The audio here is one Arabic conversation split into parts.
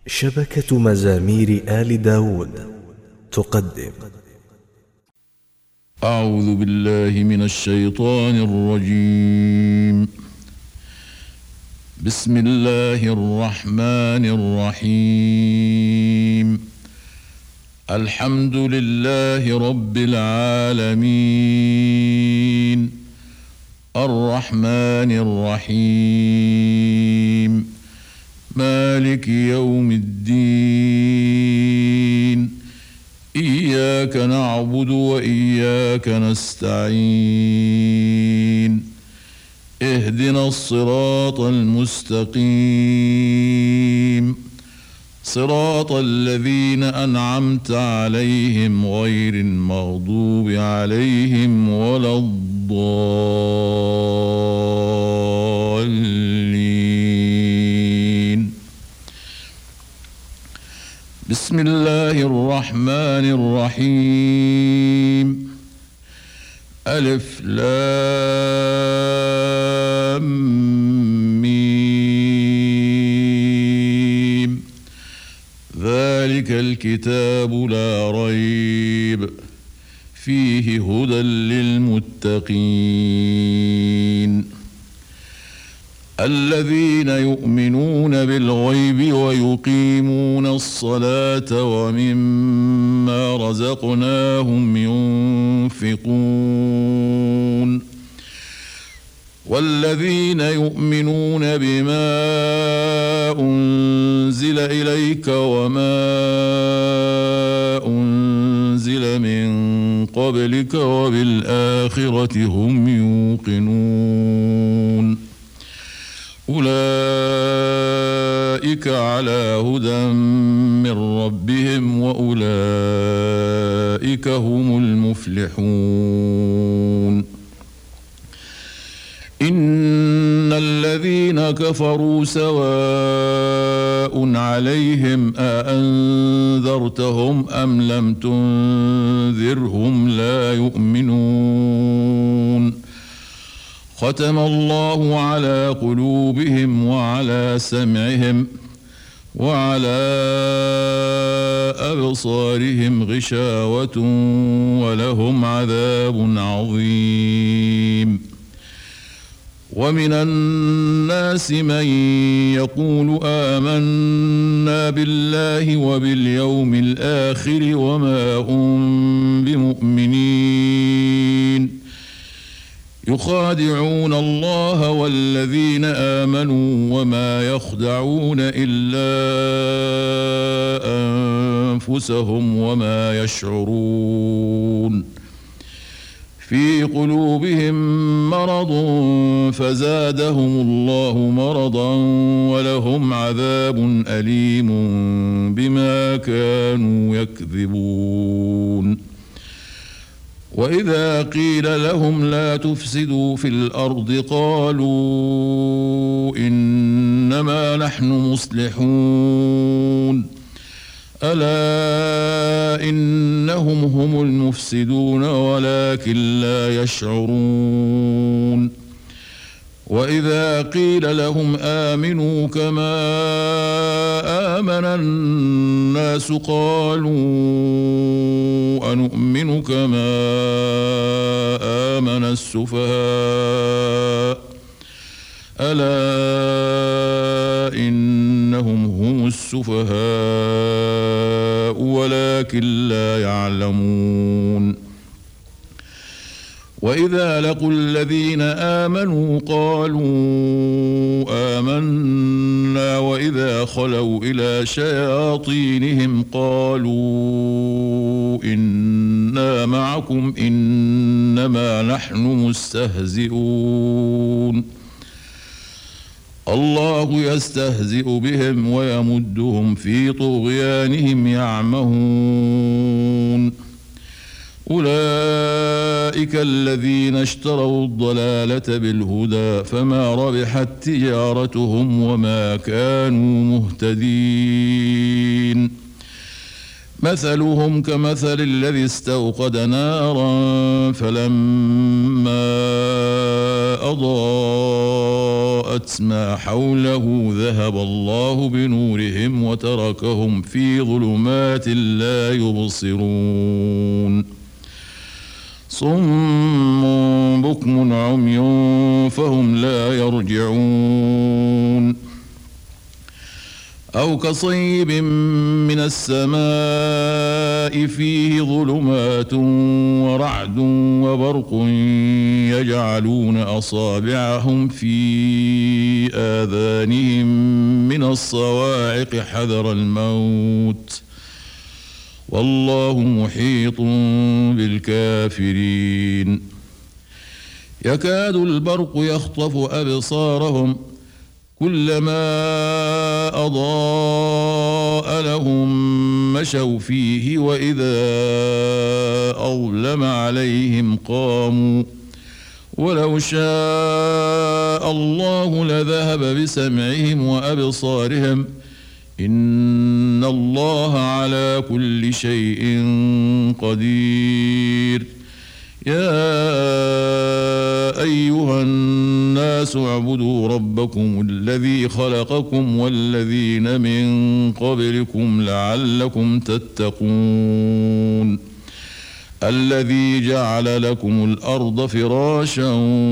شبكة مزامير آل داود تقدم. أعوذ بالله من الشيطان الرجيم. بسم الله الرحمن الرحيم. الحمد لله رب العالمين، الرحمن الرحيم، مالك يوم الدين، إياك نعبد وإياك نستعين، اهدنا الصراط المستقيم، صراط الذين أنعمت عليهم غير المغضوب عليهم ولا الضالين. بسم الله الرحمن الرحيم. ألف لام ميم. ذلك الكتاب لا ريب فيه هدى للمتقين، الذين يؤمنون بالغيب ويقيمون الصلاة ومما رزقناهم ينفقون، والذين يؤمنون بما أنزل إليك وما أنزل من قبلك وبالآخرة هم يوقنون، أولئك على هدى من ربهم وأولئك هم المفلحون. إن الذين كفروا سواء عليهم أأنذرتهم أم لم تنذرهم لا يؤمنون، ختم الله على قلوبهم وعلى سمعهم وعلى أبصارهم غشاوة ولهم عذاب عظيم. ومن الناس من يقول آمنا بالله وباليوم الآخر وما هم بمؤمنين، يخادعون الله والذين آمنوا وما يخدعون إلا أنفسهم وما يشعرون. في قلوبهم مرض فزادهم الله مرضا ولهم عذاب أليم بما كانوا يكذبون. وإذا قيل لهم لا تفسدوا في الأرض قالوا إنما نحن مصلحون، ألا إنهم هم المفسدون ولكن لا يشعرون. وإذا قيل لهم آمنوا كما آمن الناس قالوا أنؤمن كما آمن السفهاء، ألا إنهم هم السفهاء ولكن لا يعلمون. وإذا لقوا الذين آمنوا قالوا آمنا وإذا خلوا إلى شياطينهم قالوا إنا معكم إنما نحن مستهزئون، الله يستهزئ بهم ويمدهم في طغيانهم يعمهون. أولئك الذين اشتروا الضلالة بالهدى فما ربحت تجارتهم وما كانوا مهتدين. مثلهم كمثل الذي استوقد نارا فلما أضاءت ما حوله ذهب الله بنورهم وتركهم في ظلمات لا يبصرون صم بكم عمي فهم لا يرجعون أو كصيب من السماء فيه ظلمات ورعد وبرق يجعلون أصابعهم في آذانهم من الصواعق حذر الموت والله محيط بالكافرين يكاد البرق يخطف أبصارهم كلما أضاء لهم مشوا فيه وإذا أظلم عليهم قاموا ولو شاء الله لذهب بسمعهم وأبصارهم إن الله على كل شيء قدير يا أيها الناس اعبدوا ربكم الذي خلقكم والذين من قبلكم لعلكم تتقون الذي جعل لكم الأرض فراشا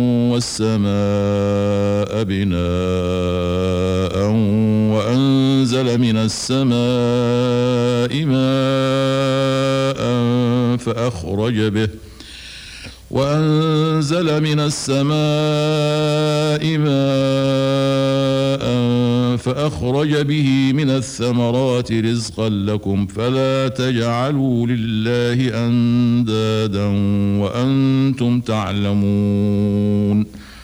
والسماء بناء وأنزل من السماء ماء فأخرج به من الثمرات رزقا لكم فلا تجعلوا لله أندادا وأنتم تعلمون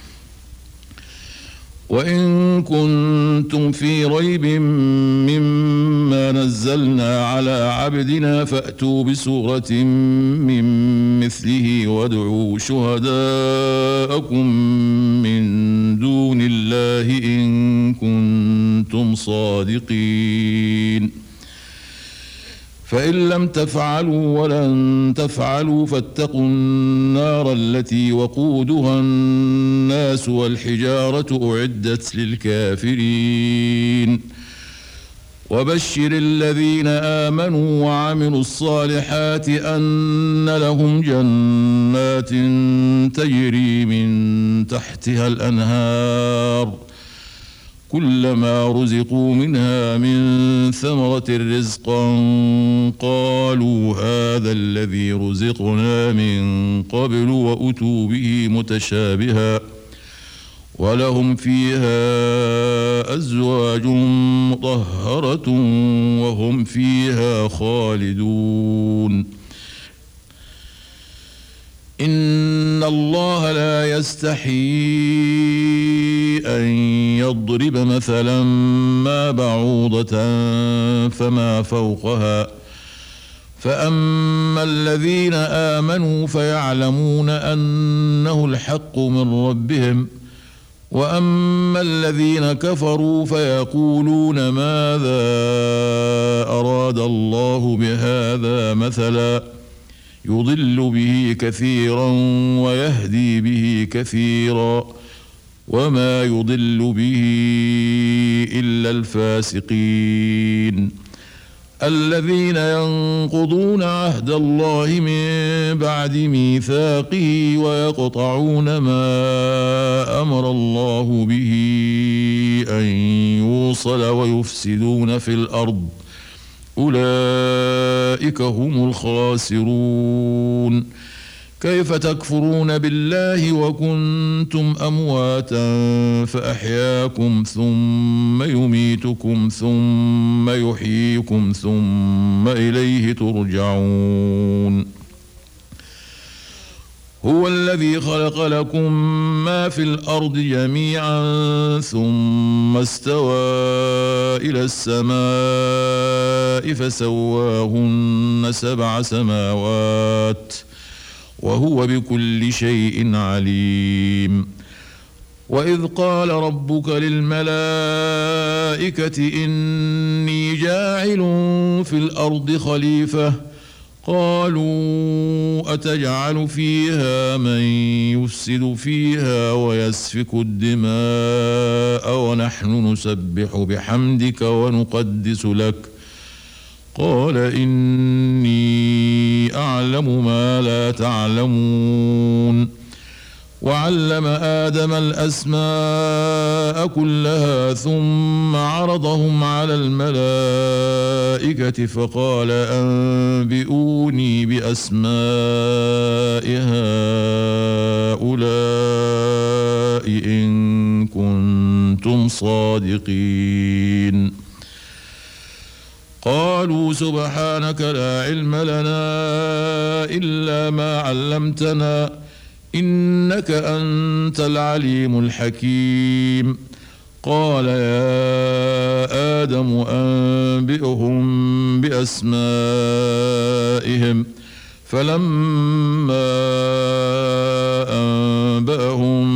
وإن كنتم في ريب مما نزلنا على عبدنا فأتوا بسورة من مثله وادعوا شهداءكم من دون الله إن كنتم صادقين فإن لم تفعلوا ولن تفعلوا فاتقوا النار التي وقودها الناس والحجارة أعدت للكافرين وبشر الذين آمنوا وعملوا الصالحات أن لهم جنات تجري من تحتها الأنهار كلما رزقوا منها من ثمرة رزقا قالوا هذا الذي رزقنا من قبل وأتوا به متشابها ولهم فيها أزواج مطهرة وهم فيها خالدون إن الله لا يستحيي أن يضرب مثلا ما بعوضة فما فوقها فأما الذين آمنوا فيعلمون أنه الحق من ربهم وأما الذين كفروا فيقولون ماذا أراد الله بهذا مثلا يضل به كثيرا ويهدي به كثيرا وما يضل به إلا الفاسقين الذين ينقضون عهد الله من بعد ميثاقه ويقطعون ما أمر الله به أن يوصل ويفسدون في الأرض أولئك هم الخاسرون كيف تكفرون بالله وكنتم أمواتا فأحياكم ثم يميتكم ثم يحييكم ثم إليه ترجعون هو الذي خلق لكم ما في الأرض جميعا ثم استوى إلى السماء فسواهن 7 سماوات وهو بكل شيء عليم وإذ قال ربك للملائكة إني جاعل جاعل في الأرض خليفة قالوا أتجعل فيها من يفسد فيها ويسفك الدماء ونحن نسبح بحمدك ونقدس لك قال إني أعلم ما لا تعلمون وعلم آدم الأسماء كلها ثم عرضهم على الملائكة فقال أنبئوني بأسماء هؤلاء إن كنتم صادقين قالوا سبحانك لا علم لنا إلا ما علمتنا إنك أنت العليم الحكيم قال يا آدم أنبئهم بأسمائهم فلما أنبأهم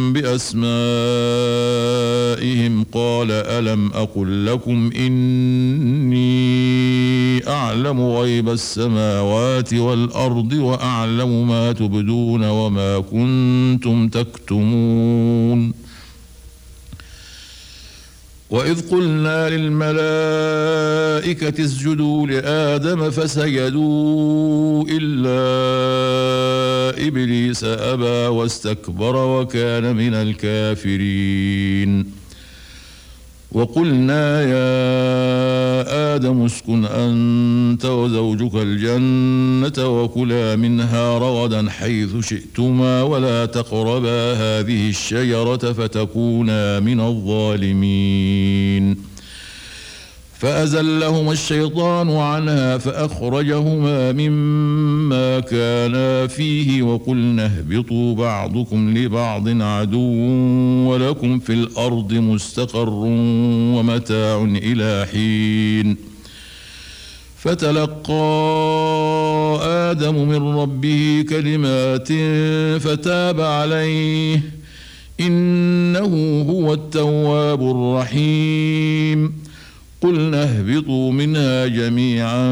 بأسمائهم قال ألم أقل لكم إني أعلم غيب السماوات والأرض وأعلم ما تبدون وما كنتم تكتمون وإذ قلنا للملائكة اسجدوا لآدم فسجدوا إلا إبليس أبى واستكبر وكان من الكافرين وقلنا يا آدم اسكن أنت وزوجك الجنة وكلا منها رغدا حيث شئتما ولا تقربا هذه الشجرة فتكونا من الظالمين فأزلهما الشيطان عنها فأخرجهما مما كانا فيه وقلنا اهبطوا بعضكم لبعض عدو ولكم في الأرض مستقر ومتاع إلى حين فتلقى آدم من ربه كلمات فتاب عليه إنه هو التواب الرحيم قلنا اهبطوا منها جميعا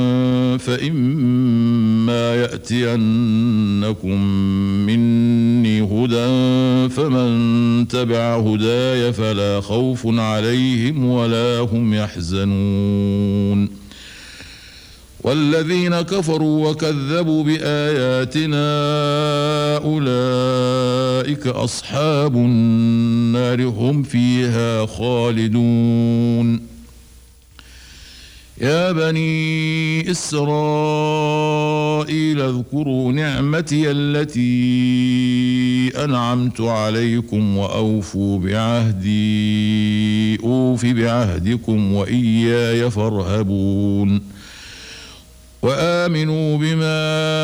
فإما يأتينكم مني هدى فمن تبع هداي فلا خوف عليهم ولا هم يحزنون والذين كفروا وكذبوا بآياتنا أولئك أصحاب النار هم فيها خالدون يا بني إسرائيل اذكروا نعمتي التي أنعمت عليكم وأوفوا بعهدي أوف بعهدكم وإياي فارهبون وآمنوا بما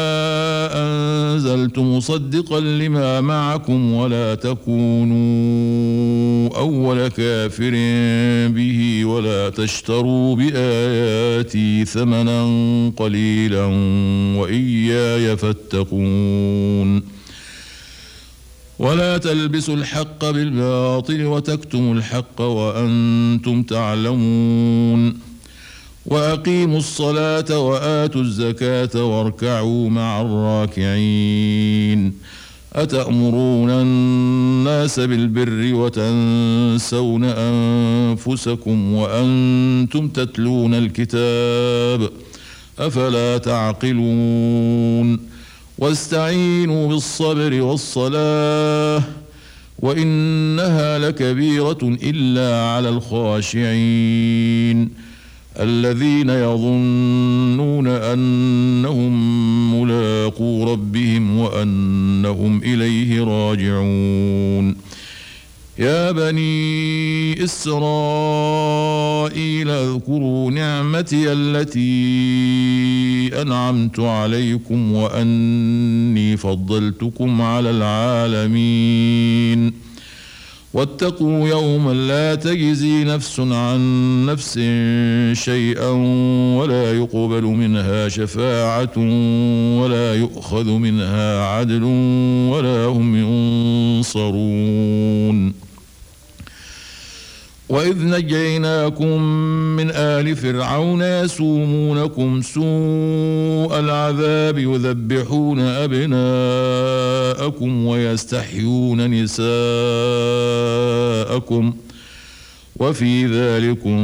أنزلت مصدقا لما معكم ولا تكونوا أول كافر به ولا تشتروا بآياتي ثمنا قليلا وإياي فاتقون ولا تلبسوا الحق بالباطل وتكتموا الحق وأنتم تعلمون وأقيموا الصلاة وآتوا الزكاة واركعوا مع الراكعين أتأمرون الناس بالبر وتنسون أنفسكم وأنتم تتلون الكتاب أفلا تعقلون واستعينوا بالصبر والصلاة وإنها لكبيرة إلا على الخاشعين الذين يظنون أنهم ملاقو ربهم وأنهم إليه راجعون يا بني إسرائيل اذكروا نعمتي التي أنعمت عليكم وأني فضلتكم على العالمين واتقوا يوما لا تجزي نفس عن نفس شيئا ولا يقبل منها شفاعة ولا يؤخذ منها عدل ولا هم ينصرون وإذ نجيناكم من آل فرعون يسومونكم سوء العذاب يذبحون أبناءكم ويستحيون نساءكم وفي ذلكم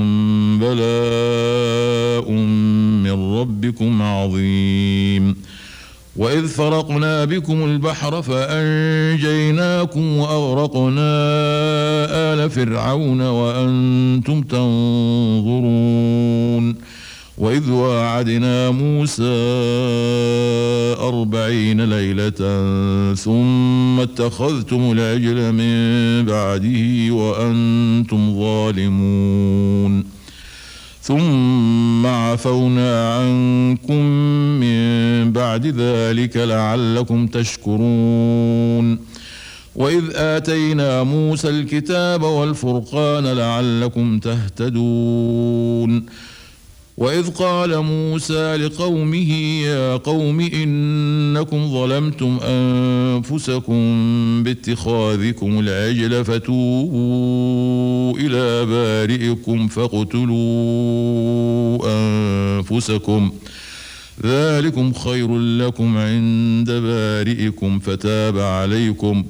بلاء من ربكم عظيم. وإذ فرقنا بكم البحر فأنجيناكم وأغرقنا آل فرعون وأنتم تنظرون. وإذ واعدنا موسى 40 ليلة ثم اتخذتم العجل من بعده وأنتم ظالمون ثم عفونا عنكم من بعد ذلك لعلكم تشكرون. وإذ آتينا موسى الكتاب والفرقان لعلكم تهتدون. وإذ قال موسى لقومه يا قوم إنكم ظلمتم أنفسكم باتخاذكم العجل فتوبوا إلى بارئكم فاقتلوا أنفسكم ذلكم خير لكم عند بارئكم فتاب عليكم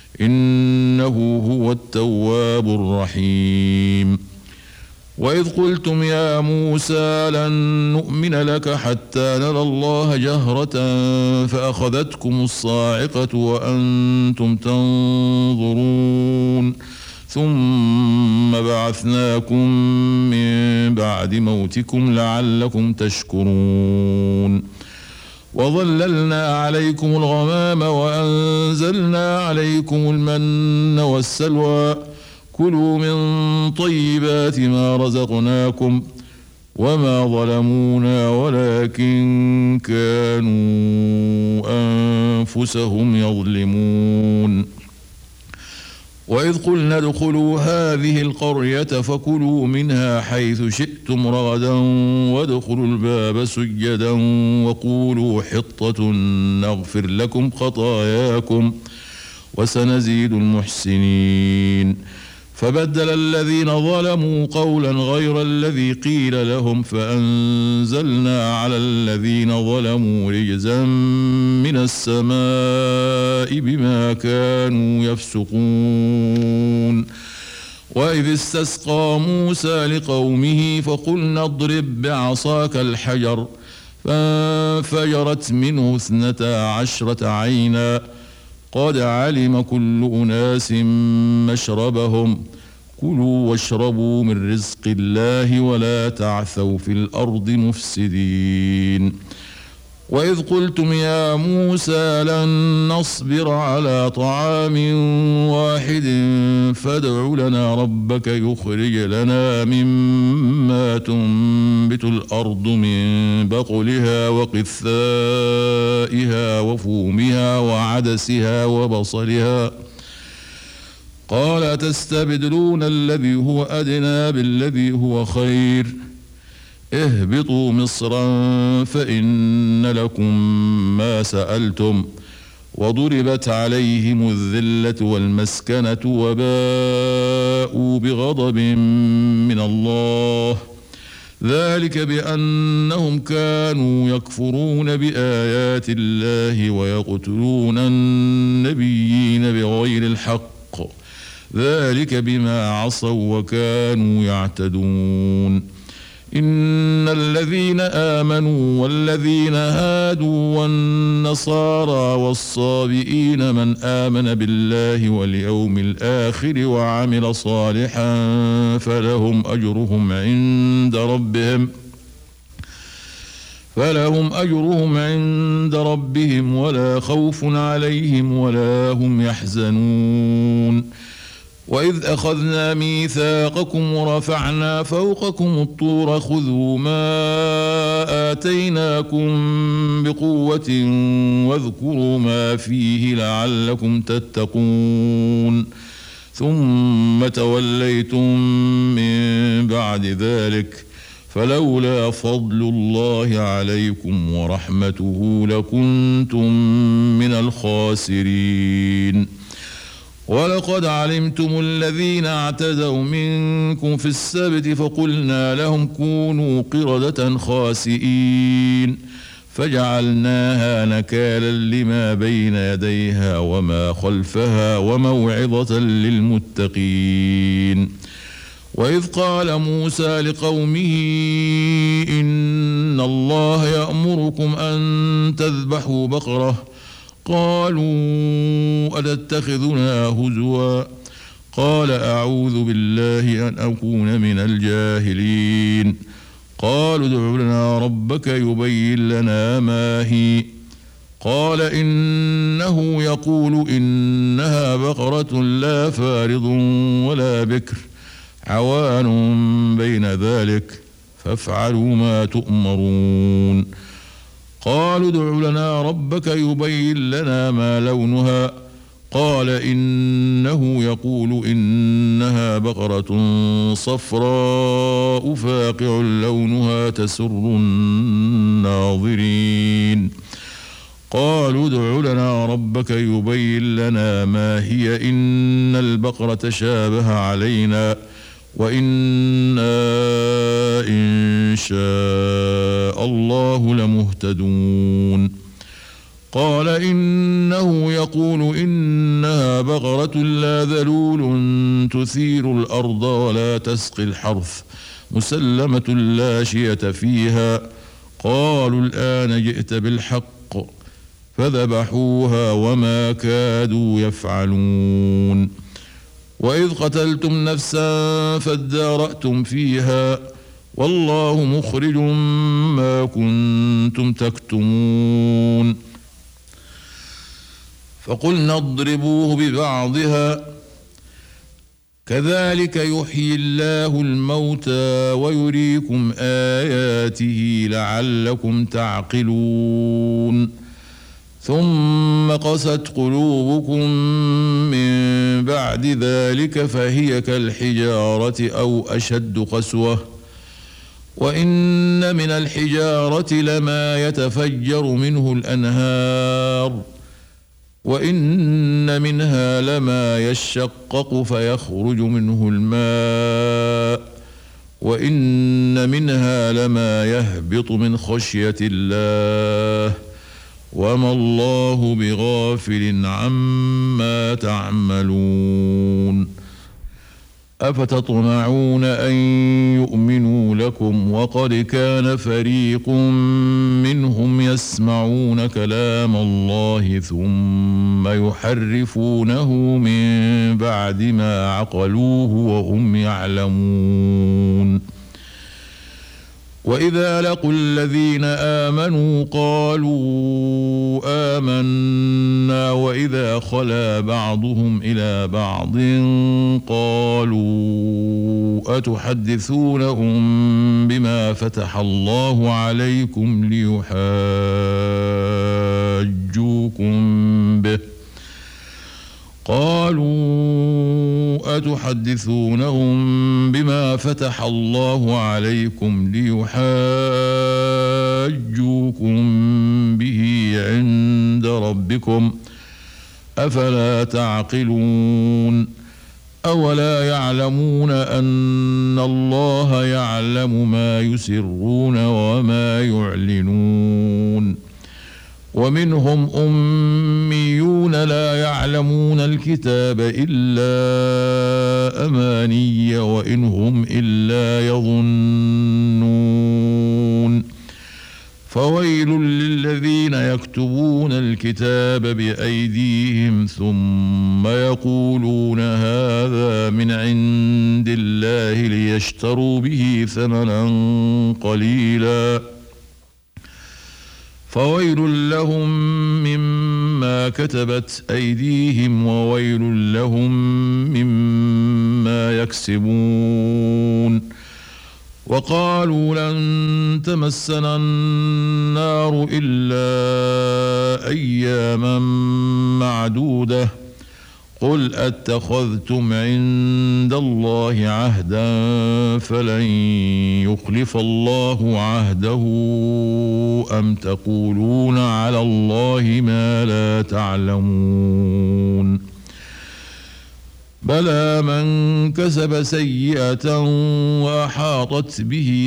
إنه هو التواب الرحيم. وإذ قلتم يا موسى لن نؤمن لك حتى نرى الله جهرة فأخذتكم الصاعقة وأنتم تنظرون ثم بعثناكم من بعد موتكم لعلكم تشكرون. وظللنا عليكم الغمام وأنزلنا عليكم المن والسلوى كلوا من طيبات ما رزقناكم وما ظلمونا ولكن كانوا أنفسهم يظلمون. وإذ قلنا ادخلوا هذه القرية فكلوا منها حيث شئتم رغدا وادخلوا الباب سجدا وقولوا حطة نغفر لكم خطاياكم وسنزيد المحسنين. فبدل الذين ظلموا قولا غير الذي قيل لهم فأنزلنا على الذين ظلموا رجزا من السماء بما كانوا يفسقون. وإذ استسقى موسى لقومه فقلنا اضرب بعصاك الحجر فانفجرت منه 12 عينا قد علم كل أناس مشربهم كلوا واشربوا من رزق الله ولا تعثوا في الأرض مفسدين. وإذ قلتم يا موسى لن نصبر على طعام واحد فادع لنا ربك يخرج لنا مما تنبت الأرض من بقلها وقثائها وفومها وعدسها وبصلها قال تستبدلون الذي هو أدنى بالذي هو خير اهبطوا مصرا فإن لكم ما سألتم وضربت عليهم الذلة والمسكنة وباءوا بغضب من الله ذلك بأنهم كانوا يكفرون بآيات الله ويقتلون النبيين بغير الحق ذلك بما عصوا وكانوا يعتدون. إن الذين آمنوا والذين هادوا والنصارى والصابئين من آمن بالله واليوم الآخر وعمل صالحا فلهم أجرهم عند ربهم ولا خوف عليهم ولا هم يحزنون. وإذ أخذنا ميثاقكم ورفعنا فوقكم الطور خذوا ما آتيناكم بقوة واذكروا ما فيه لعلكم تتقون ثم توليتم من بعد ذلك فلولا فضل الله عليكم ورحمته لكنتم من الخاسرين. ولقد علمتم الذين اعتدوا منكم في السبت فقلنا لهم كونوا قردة خاسئين فجعلناها نكالا لما بين يديها وما خلفها وموعظة للمتقين. وإذ قال موسى لقومه إن الله يأمركم أن تذبحوا بقرة قالوا أتتخذنا هزوا قال أعوذ بالله أن أكون من الجاهلين. قالوا ادع لنا ربك يبين لنا ما هي قال إنه يقول إنها بقرة لا فارض ولا بكر عوان بين ذلك فافعلوا ما تؤمرون. قالوا ادع لنا ربك يبين لنا ما لونها قال إنه يقول إنها بقرة صفراء فاقع لونها تسر الناظرين. قالوا ادع لنا ربك يبين لنا ما هي إن البقرة شابه علينا وإنا إن شاء الله لمهتدون. قال إنه يقول إنها بقرة لا ذلول تثير الأرض ولا تسقي الحرث مسلمة لا شية فيها. قالوا الآن جئت بالحق فذبحوها وما كادوا يفعلون. وإذ قتلتم نفسا فادارأتم فيها والله مخرج ما كنتم تكتمون. فقلنا اضربوه ببعضها كذلك يحيي الله الموتى ويريكم آياته لعلكم تعقلون. ثم قست قلوبكم من بعد ذلك فهي كالحجارة أو أشد قسوة وإن من الحجارة لما يتفجر منه الأنهار وإن منها لما يشقق فيخرج منه الماء وإن منها لما يهبط من خشية الله وما الله بغافل عما تعملون. أفتطمعون أن يؤمنوا لكم وقد كان فريق منهم يسمعون كلام الله ثم يحرفونه من بعد ما عقلوه وهم يعلمون. وإذا لقوا الذين آمنوا قالوا آمنا وإذا خلا بعضهم إلى بعض قالوا أتحدثونهم بما فتح الله عليكم ليحاجوكم به قالوا أتحدثونهم بما فتح الله عليكم ليحاجوكم به عند ربكم أفلا تعقلون. أولا يعلمون أن الله يعلم ما يسرون وما يعلنون. ومنهم أميون لا يعلمون الكتاب إلا أماني وإن هم إلا يظنون. فويل للذين يكتبون الكتاب بأيديهم ثم يقولون هذا من عند الله ليشتروا به ثمنا قليلا فويل لهم مما كتبت أيديهم وويل لهم مما يكسبون. وقالوا لن تمسنا النار إلا أياما معدودة قل أتخذتم عند الله عهدا فلن يخلف الله عهده أم تقولون على الله ما لا تعلمون. بلى من كسب سيئة وأحاطت به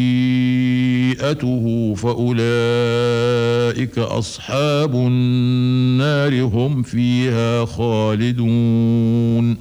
خطيئته فأولئك أصحاب النار هم فيها خالدون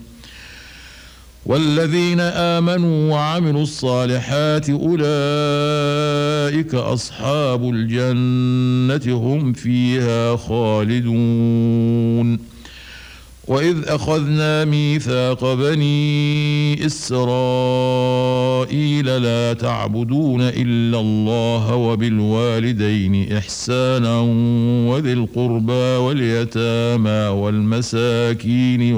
والذين آمنوا وعملوا الصالحات أولئك أصحاب الجنة هم فيها خالدون وإذ أخذنا ميثاق بني إسرائيل لا تعبدون إلا الله وبالوالدين إحسانا وذي القربى واليتامى والمساكين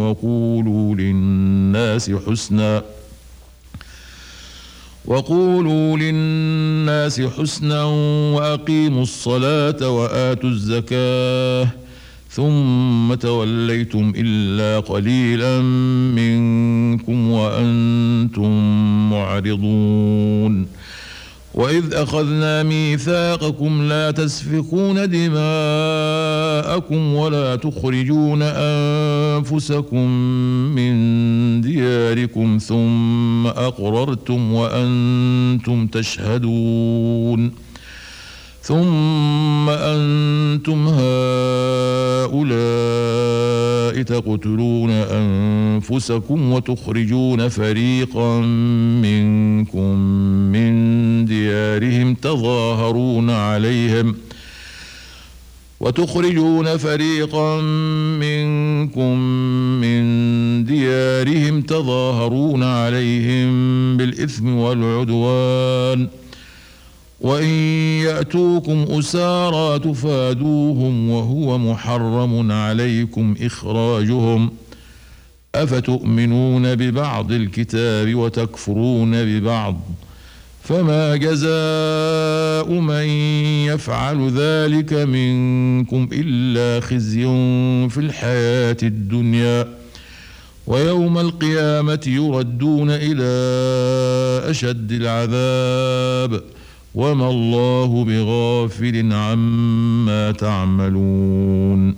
وقولوا للناس حسنا وأقيموا الصلاة وآتوا الزكاة ثم توليتم إلا قليلا منكم وأنتم معرضون وإذ أخذنا ميثاقكم لا تسفكون دماءكم ولا تخرجون أنفسكم من دياركم ثم أقررتم وأنتم تشهدون ثم أنتم هؤلاء تقتلون أنفسكم وتخرجون فريقا منكم من ديارهم تظاهرون عليهم بالإثم والعدوان وإن يأتوكم أسارى تفادوهم وهو محرم عليكم إخراجهم أفتؤمنون ببعض الكتاب وتكفرون ببعض فما جزاء من يفعل ذلك منكم إلا خزي في الحياة الدنيا ويوم القيامة يردون إلى أشد العذاب وما الله بغافل عما تعملون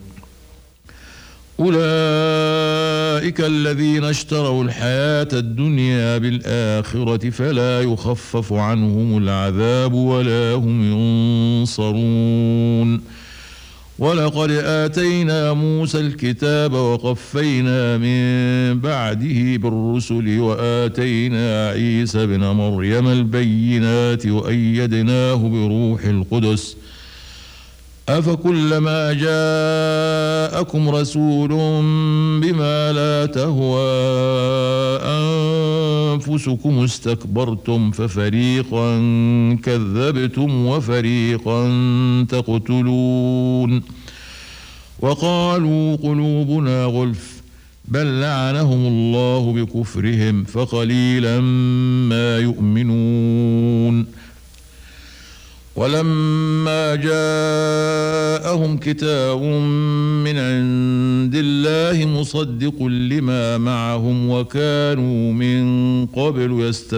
أولئك الذين اشتروا الحياة الدنيا بالآخرة فلا يخفف عنهم العذاب ولا هم ينصرون ولقد آتينا موسى الكتاب وقفينا من بعده بالرسل وآتينا عيسى ابن مريم البينات وأيدناه بروح القدس أفكلما جاءكم رسول بما لا تهوى أنفسكم استكبرتم ففريقا كذبتم وفريقا تقتلون وقالوا قلوبنا غلف بل لعنهم الله بكفرهم فقليلا ما يؤمنون ولما جاءهم كتاب من عند الله مصدق لما معهم وكانوا من قبل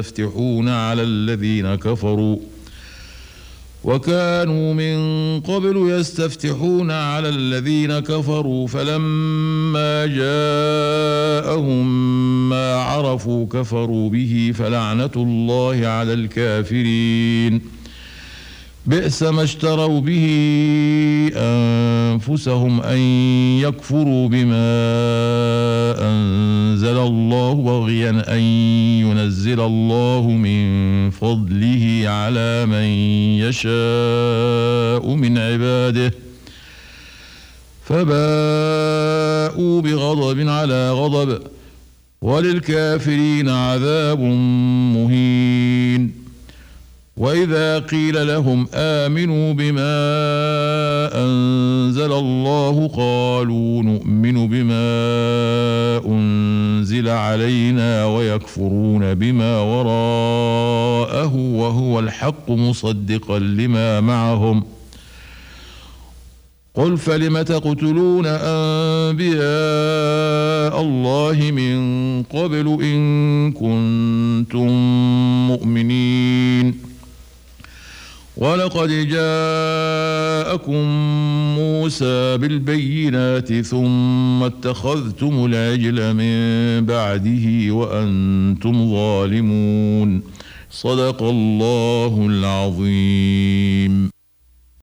يستفتحون على الذين كفروا فلما جاءهم ما عرفوا كفروا به فلعنة الله على الكافرين بئس ما اشتروا به أنفسهم أن يكفروا بما أنزل الله بغيا أن ينزل الله من فضله على من يشاء من عباده فباءوا بغضب على غضب وللكافرين عذاب مهين وإذا قيل لهم آمنوا بما أنزل الله قالوا نؤمن بما أنزل علينا ويكفرون بما وراءه وهو الحق مصدقا لما معهم قل فلم تقتلون أنبياء الله من قبل إن كنتم مؤمنين ولقد جاءكم موسى بالبينات ثم اتخذتم العجل من بعده وأنتم ظالمون. صدق الله العظيم.